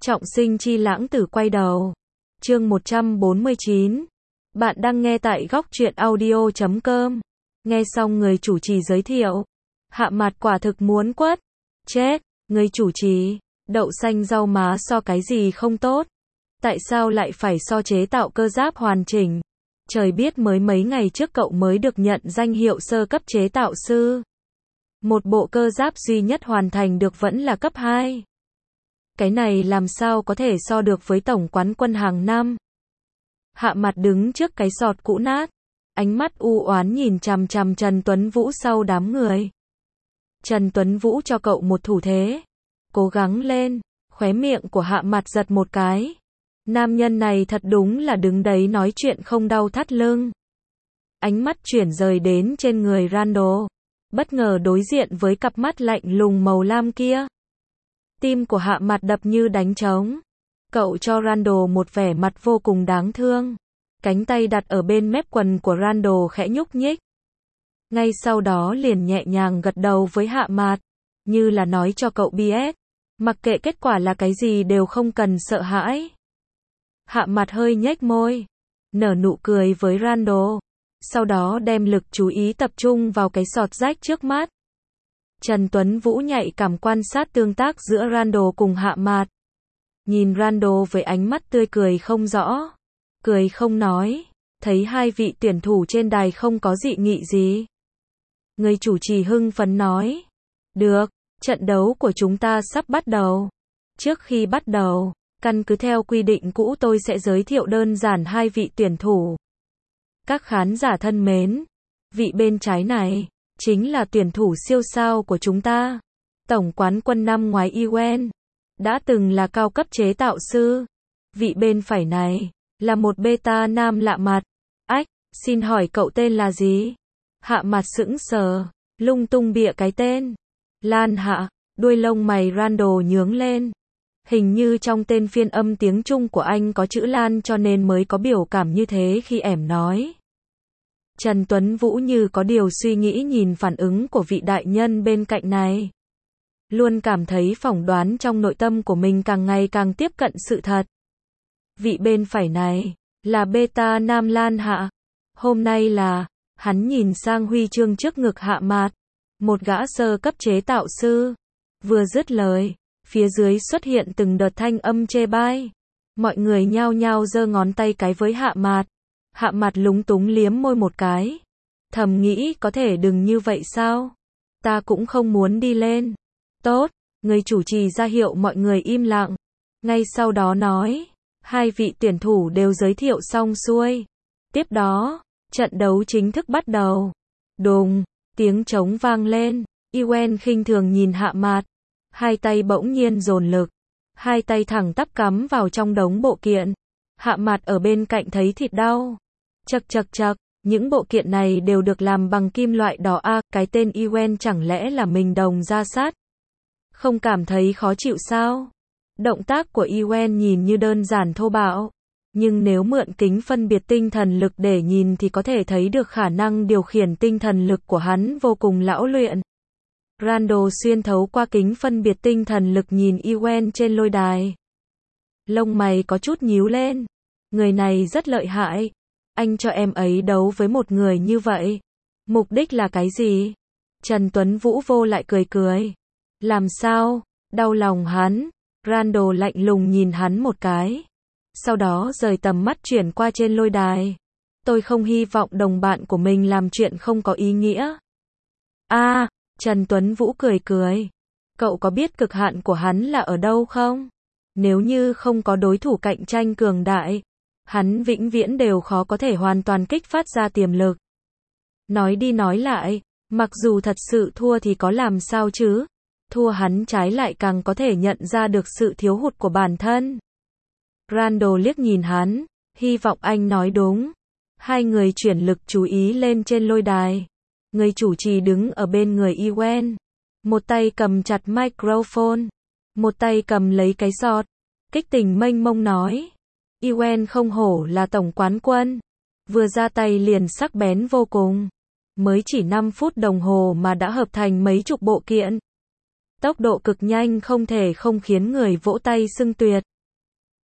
Trọng sinh chi lãng tử quay đầu. Chương 149. Bạn đang nghe tại góc truyện audio.com. Nghe xong người chủ trì giới thiệu, Hạ Mạt quả thực muốn quất. Chết, người chủ trì, đậu xanh rau má so cái gì không tốt? Tại sao lại phải so chế tạo cơ giáp hoàn chỉnh? Trời biết mới mấy ngày trước cậu mới được nhận danh hiệu sơ cấp chế tạo sư. Một bộ cơ giáp duy nhất hoàn thành được vẫn là cấp 2. Cái này làm sao có thể so được với tổng quán quân hàng năm? Hạ Mạt đứng trước cái sọt cũ nát, ánh mắt u oán nhìn chằm chằm Trần Tuấn Vũ sau đám người. Trần Tuấn Vũ cho cậu một thủ thế. Cố gắng lên, khóe miệng của Hạ Mạt giật một cái. Nam nhân này thật đúng là đứng đấy nói chuyện không đau thắt lưng. Ánh mắt chuyển rời đến trên người Randall, bất ngờ đối diện với cặp mắt lạnh lùng màu lam kia. Tim của Hạ Mạt đập như đánh trống. Cậu cho Randall một vẻ mặt vô cùng đáng thương. Cánh tay đặt ở bên mép quần của Randall khẽ nhúc nhích. Ngay sau đó liền nhẹ nhàng gật đầu với Hạ Mạt, như là nói cho cậu biết, mặc kệ kết quả là cái gì đều không cần sợ hãi. Hạ Mạt hơi nhếch môi, nở nụ cười với Randall, sau đó đem lực chú ý tập trung vào cái sọt rách trước mắt. Trần Tuấn Vũ nhạy cảm quan sát tương tác giữa Randall cùng Hạ Mạt. Nhìn Randall với ánh mắt tươi cười không rõ, cười không nói, thấy hai vị tuyển thủ trên đài không có dị nghị gì. Người chủ trì hưng phấn nói, được, trận đấu của chúng ta sắp bắt đầu. Trước khi bắt đầu, căn cứ theo quy định cũ tôi sẽ giới thiệu đơn giản hai vị tuyển thủ. Các khán giả thân mến, vị bên trái này chính là tuyển thủ siêu sao của chúng ta, tổng quán quân năm ngoái Ewen, đã từng là cao cấp chế tạo sư. Vị bên phải này là một beta nam lạ mặt. Ách, xin hỏi cậu tên là gì? Hạ Mạt sững sờ, lung tung bịa cái tên. Lan Hạ, đuôi lông mày Randall nhướng lên. Hình như trong tên phiên âm tiếng Trung của anh có chữ Lan cho nên mới có biểu cảm như thế khi ẻm nói. Trần Tuấn Vũ như có điều suy nghĩ nhìn phản ứng của vị đại nhân bên cạnh này. Luôn cảm thấy phỏng đoán trong nội tâm của mình càng ngày càng tiếp cận sự thật. Vị bên phải này là beta nam Lan Hạ. Hôm nay là, hắn nhìn sang huy chương trước ngực Hạ Mạt, một gã sơ cấp chế tạo sư. Vừa dứt lời, phía dưới xuất hiện từng đợt thanh âm chê bai. Mọi người nhao nhao giơ ngón tay cái với Hạ Mạt. Hạ Mạt lúng túng liếm môi một cái. Thầm nghĩ có thể đừng như vậy sao? Ta cũng không muốn đi lên. Tốt, người chủ trì ra hiệu mọi người im lặng. Ngay sau đó nói, hai vị tuyển thủ đều giới thiệu xong xuôi. Tiếp đó, trận đấu chính thức bắt đầu. Đùng, tiếng trống vang lên. Ewen khinh thường nhìn Hạ Mạt. Hai tay bỗng nhiên dồn lực. Hai tay thẳng tắp cắm vào trong đống bộ kiện. Hạ Mạt ở bên cạnh thấy thịt đau. Chậc chậc chậc, những bộ kiện này đều được làm bằng kim loại đỏ a, cái tên Ewen chẳng lẽ là mình đồng ra sát? Không cảm thấy khó chịu sao? Động tác của Ewen nhìn như đơn giản thô bạo, nhưng nếu mượn kính phân biệt tinh thần lực để nhìn thì có thể thấy được khả năng điều khiển tinh thần lực của hắn vô cùng lão luyện. Randall xuyên thấu qua kính phân biệt tinh thần lực nhìn Ewen trên lôi đài. Lông mày có chút nhíu lên. Người này rất lợi hại. Anh cho em ấy đấu với một người như vậy. Mục đích là cái gì? Trần Tuấn Vũ vô lại cười cười. Làm sao? Đau lòng hắn. Randall lạnh lùng nhìn hắn một cái. Sau đó rời tầm mắt chuyển qua trên lôi đài. Tôi không hy vọng đồng bạn của mình làm chuyện không có ý nghĩa. Trần Tuấn Vũ cười cười. Cậu có biết cực hạn của hắn là ở đâu không? Nếu như không có đối thủ cạnh tranh cường đại, hắn vĩnh viễn đều khó có thể hoàn toàn kích phát ra tiềm lực. Nói đi nói lại, mặc dù thật sự thua thì có làm sao chứ? Thua hắn trái lại càng có thể nhận ra được sự thiếu hụt của bản thân. Randall liếc nhìn hắn, hy vọng anh nói đúng. Hai người chuyển lực chú ý lên trên lôi đài. Người chủ trì đứng ở bên người Ewen. Một tay cầm chặt microphone, một tay cầm lấy cái sọt. Kích tình mênh mông nói. Ewen không hổ là tổng quán quân. Vừa ra tay liền sắc bén vô cùng. Mới chỉ 5 phút đồng hồ mà đã hợp thành mấy chục bộ kiện. Tốc độ cực nhanh không thể không khiến người vỗ tay xưng tuyệt.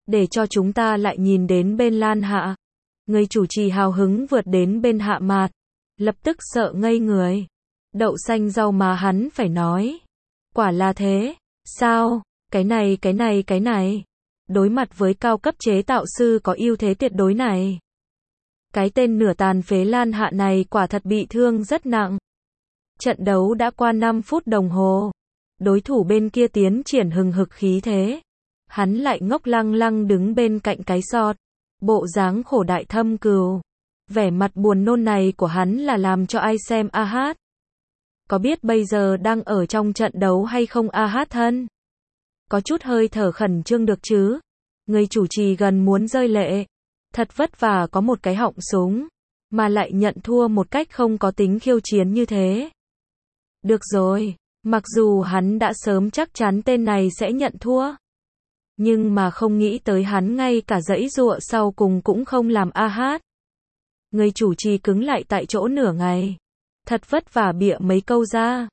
để cho chúng ta lại nhìn đến bên Lan Hạ. Người chủ trì hào hứng vượt đến bên Hạ Mạt, lập tức sợ ngây người. Đậu xanh rau má hắn phải nói. Quả là thế, sao, cái này. Đối mặt với cao cấp chế tạo sư có ưu thế tuyệt đối này. Cái tên nửa tàn phế Lan Hạ này quả thật bị thương rất nặng. Trận đấu đã qua 5 phút đồng hồ. Đối thủ bên kia tiến triển hừng hực khí thế. Hắn lại ngốc lăng lăng đứng bên cạnh cái sọt. Bộ dáng khổ đại thâm cừu. Vẻ mặt buồn nôn này của hắn là làm cho ai xem hát. Có biết bây giờ đang ở trong trận đấu hay không hát thân? Có chút hơi thở khẩn trương được chứ? Người chủ trì gần muốn rơi lệ. Thật vất vả có một cái họng súng, mà lại nhận thua một cách không có tính khiêu chiến như thế. Được rồi, mặc dù hắn đã sớm chắc chắn tên này sẽ nhận thua. Nhưng mà không nghĩ tới hắn ngay cả giãy giụa sau cùng cũng không làm hát. Người chủ trì cứng lại tại chỗ nửa ngày. Thật vất vả bịa mấy câu ra.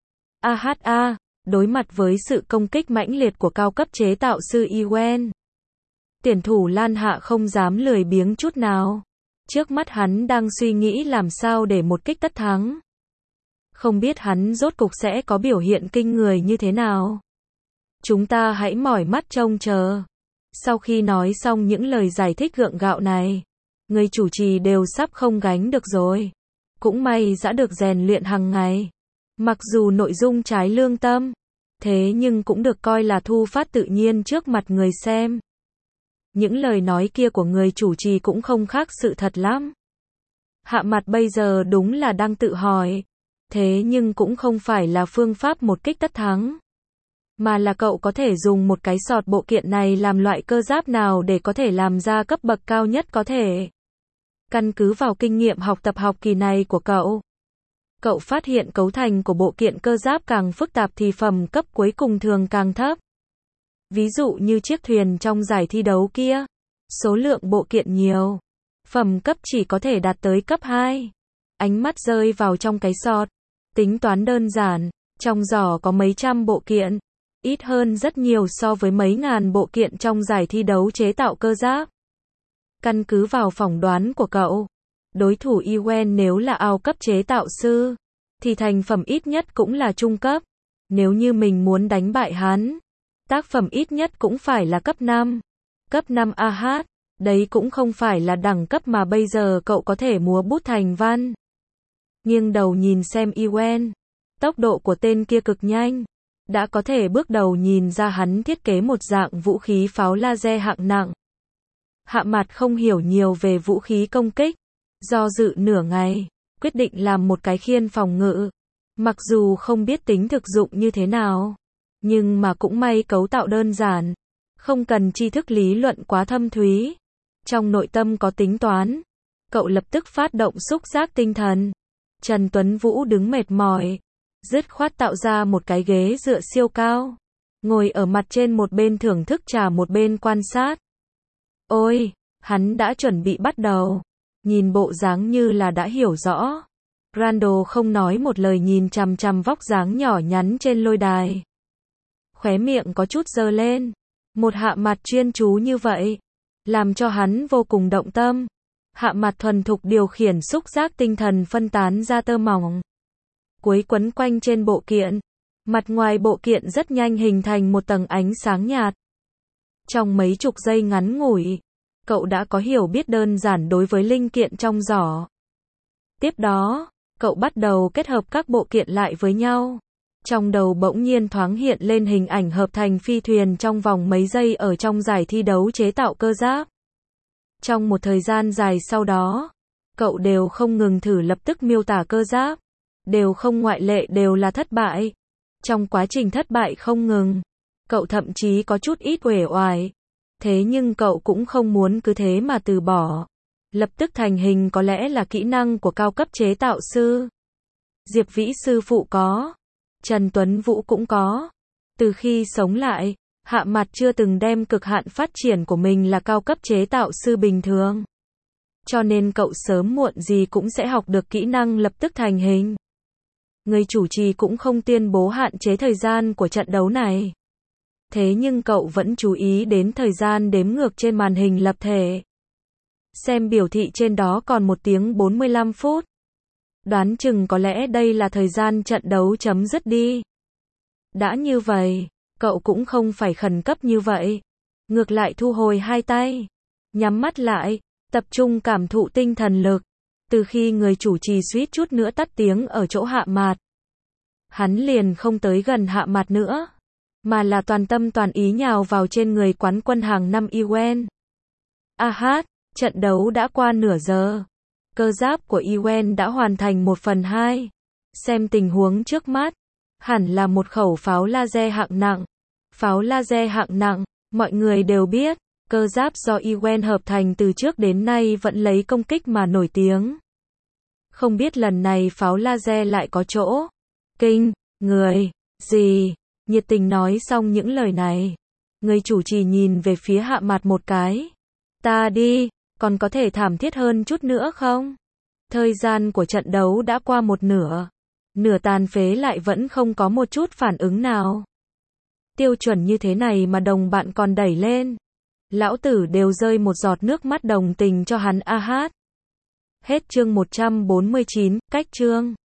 Đối mặt với sự công kích mãnh liệt của cao cấp chế tạo sư Yuen. Tuyển thủ Lan Hạ không dám lười biếng chút nào. Trước mắt hắn đang suy nghĩ làm sao để một kích tất thắng. Không biết hắn rốt cục sẽ có biểu hiện kinh người như thế nào. Chúng ta hãy mỏi mắt trông chờ. Sau khi nói xong những lời giải thích gượng gạo này, người chủ trì đều sắp không gánh được rồi. Cũng may đã được rèn luyện hàng ngày. Mặc dù nội dung trái lương tâm, thế nhưng cũng được coi là thu phát tự nhiên trước mặt người xem. Những lời nói kia của người chủ trì cũng không khác sự thật lắm. Hạ Mặt bây giờ đúng là đang tự hỏi. Thế nhưng cũng không phải là phương pháp một kích tất thắng. Mà là cậu có thể dùng một cái sọt bộ kiện này làm loại cơ giáp nào để có thể làm ra cấp bậc cao nhất có thể. Căn cứ vào kinh nghiệm học tập học kỳ này của cậu phát hiện cấu thành của bộ kiện cơ giáp càng phức tạp thì phẩm cấp cuối cùng thường càng thấp. Ví dụ như chiếc thuyền trong giải thi đấu kia, số lượng bộ kiện nhiều, phẩm cấp chỉ có thể đạt tới cấp 2. Ánh mắt rơi vào trong cái sọt, tính toán đơn giản, trong giỏ có mấy trăm bộ kiện, ít hơn rất nhiều so với mấy ngàn bộ kiện trong giải thi đấu chế tạo cơ giáp. Căn cứ vào phỏng đoán của cậu, đối thủ Yuen nếu là ao cấp chế tạo sư, thì thành phẩm ít nhất cũng là trung cấp. Nếu như mình muốn đánh bại hắn, tác phẩm ít nhất cũng phải là cấp 5. Cấp 5 đấy cũng không phải là đẳng cấp mà bây giờ cậu có thể múa bút thành văn. Nghiêng đầu nhìn xem Yuen, tốc độ của tên kia cực nhanh. Đã có thể bước đầu nhìn ra hắn thiết kế một dạng vũ khí pháo laser hạng nặng. Hạ Mặt không hiểu nhiều về vũ khí công kích. Do dự nửa ngày, quyết định làm một cái khiên phòng ngự. Mặc dù không biết tính thực dụng như thế nào, nhưng mà cũng may cấu tạo đơn giản. Không cần tri thức lý luận quá thâm thúy. Trong nội tâm có tính toán. Cậu lập tức phát động xúc giác tinh thần. Trần Tuấn Vũ đứng mệt mỏi, dứt khoát tạo ra một cái ghế dựa siêu cao. Ngồi ở mặt trên một bên thưởng thức trà một bên quan sát. Ôi, hắn đã chuẩn bị bắt đầu. Nhìn bộ dáng như là đã hiểu rõ. Randall không nói một lời nhìn chằm chằm vóc dáng nhỏ nhắn trên lôi đài. Khóe miệng có chút giơ lên. Một Hạ Mặt chuyên chú như vậy, làm cho hắn vô cùng động tâm. Hạ Mặt thuần thục điều khiển xúc giác tinh thần phân tán ra tơ mỏng. Cuối quấn quanh trên bộ kiện. Mặt ngoài bộ kiện rất nhanh hình thành một tầng ánh sáng nhạt. Trong mấy chục giây ngắn ngủi, cậu đã có hiểu biết đơn giản đối với linh kiện trong giỏ. Tiếp đó, cậu bắt đầu kết hợp các bộ kiện lại với nhau. Trong đầu bỗng nhiên thoáng hiện lên hình ảnh hợp thành phi thuyền trong vòng mấy giây ở trong giải thi đấu chế tạo cơ giáp. Trong một thời gian dài sau đó, cậu đều không ngừng thử lập tức miêu tả cơ giáp. Đều không ngoại lệ đều là thất bại. Trong quá trình thất bại không ngừng, cậu thậm chí có chút ít uể oải. Thế nhưng cậu cũng không muốn cứ thế mà từ bỏ. Lập tức thành hình có lẽ là kỹ năng của cao cấp chế tạo sư. Diệp Vĩ sư phụ có. Trần Tuấn Vũ cũng có. Từ khi sống lại, Hạ Mặt chưa từng đem cực hạn phát triển của mình là cao cấp chế tạo sư bình thường. Cho nên cậu sớm muộn gì cũng sẽ học được kỹ năng lập tức thành hình. Người chủ trì cũng không tuyên bố hạn chế thời gian của trận đấu này. Thế nhưng cậu vẫn chú ý đến thời gian đếm ngược trên màn hình lập thể. Xem biểu thị trên đó còn 1 tiếng 45 phút. Đoán chừng có lẽ đây là thời gian trận đấu chấm dứt đi. Đã như vậy, cậu cũng không phải khẩn cấp như vậy. Ngược lại thu hồi hai tay, nhắm mắt lại, tập trung cảm thụ tinh thần lực. Từ khi người chủ trì suýt chút nữa tắt tiếng ở chỗ Hạ Mạt, hắn liền không tới gần Hạ Mạt nữa, mà là toàn tâm toàn ý nhào vào trên người quán quân hàng năm Yuen. Trận đấu đã qua nửa giờ. Cơ giáp của Yuen đã hoàn thành 1/2. Xem tình huống trước mắt, hẳn là một khẩu pháo laser hạng nặng. Pháo laser hạng nặng, mọi người đều biết, cơ giáp do Yuen hợp thành từ trước đến nay vẫn lấy công kích mà nổi tiếng. Không biết lần này pháo laser lại có chỗ kinh người gì. Nhiệt tình nói xong những lời này, người chủ trì nhìn về phía Hạ Mạt một cái. Ta đi, còn có thể thảm thiết hơn chút nữa không? Thời gian của trận đấu đã qua một nửa. Nửa tàn phế lại vẫn không có một chút phản ứng nào. Tiêu chuẩn như thế này mà đồng bạn còn đẩy lên. Lão tử đều rơi một giọt nước mắt đồng tình cho hắn. Hết chương 149, cách chương.